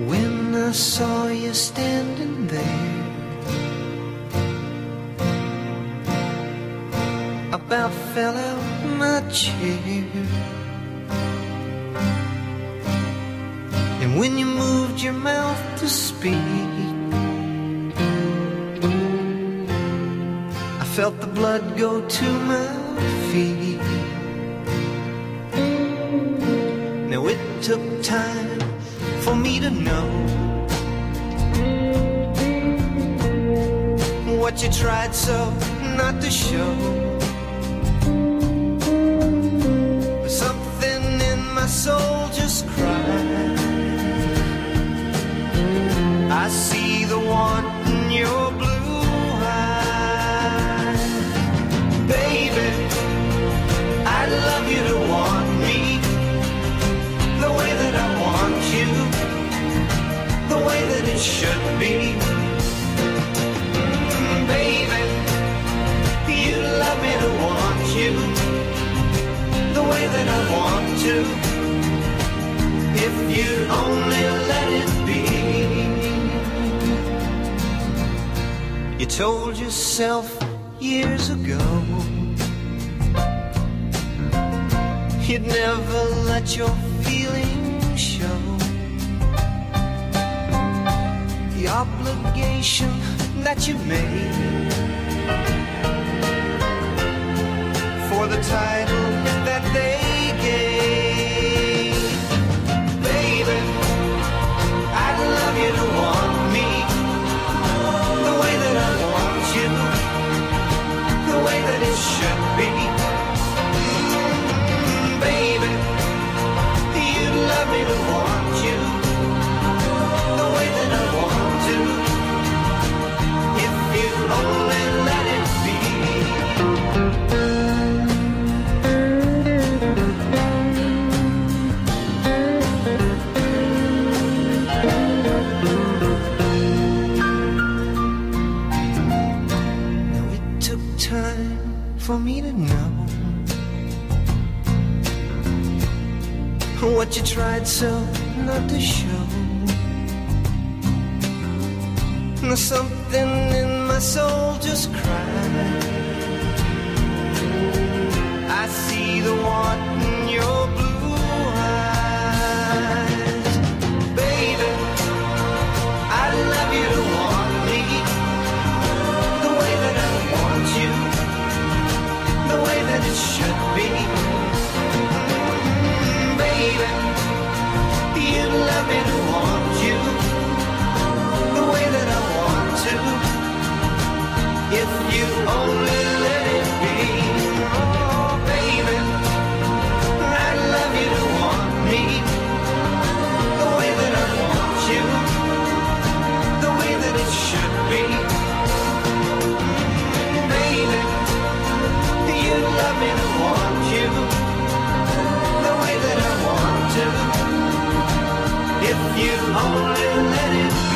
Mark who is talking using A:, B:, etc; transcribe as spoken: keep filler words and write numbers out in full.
A: When I saw you standing there, I about fell out my chair. And when you moved your mouth to speak, I felt the blood go to my feet. Now it took time for me to know what you tried so not to show. But something in my soul just cried. I see the want in your blue eyes. Baby, I'd love you to want me the way that I want you, the way that it should be. Mm, baby, you love me to want you, the way that I want to, if you'd only let it be. You told yourself years ago you'd never let your feelings show. The obligation that you made for the title that they gave. Baby, I'd love you to want me the way that I want you, the way that it should be. Baby, you'd love me to want you the way that I want to, if you only let it be. Now it took time for me to know what you tried so not to show. Now something in my soul just cried. I see the want in your blue eyes. Baby, I'd love you to want me the way that I want you, the way that it should be. Baby, you love me to want you the way that I want to, if you only let it be. Oh, baby, I'd love you to want me the way that I want you, the way that it should be. Baby, you love me to want you the way that I want to, if you only let it be.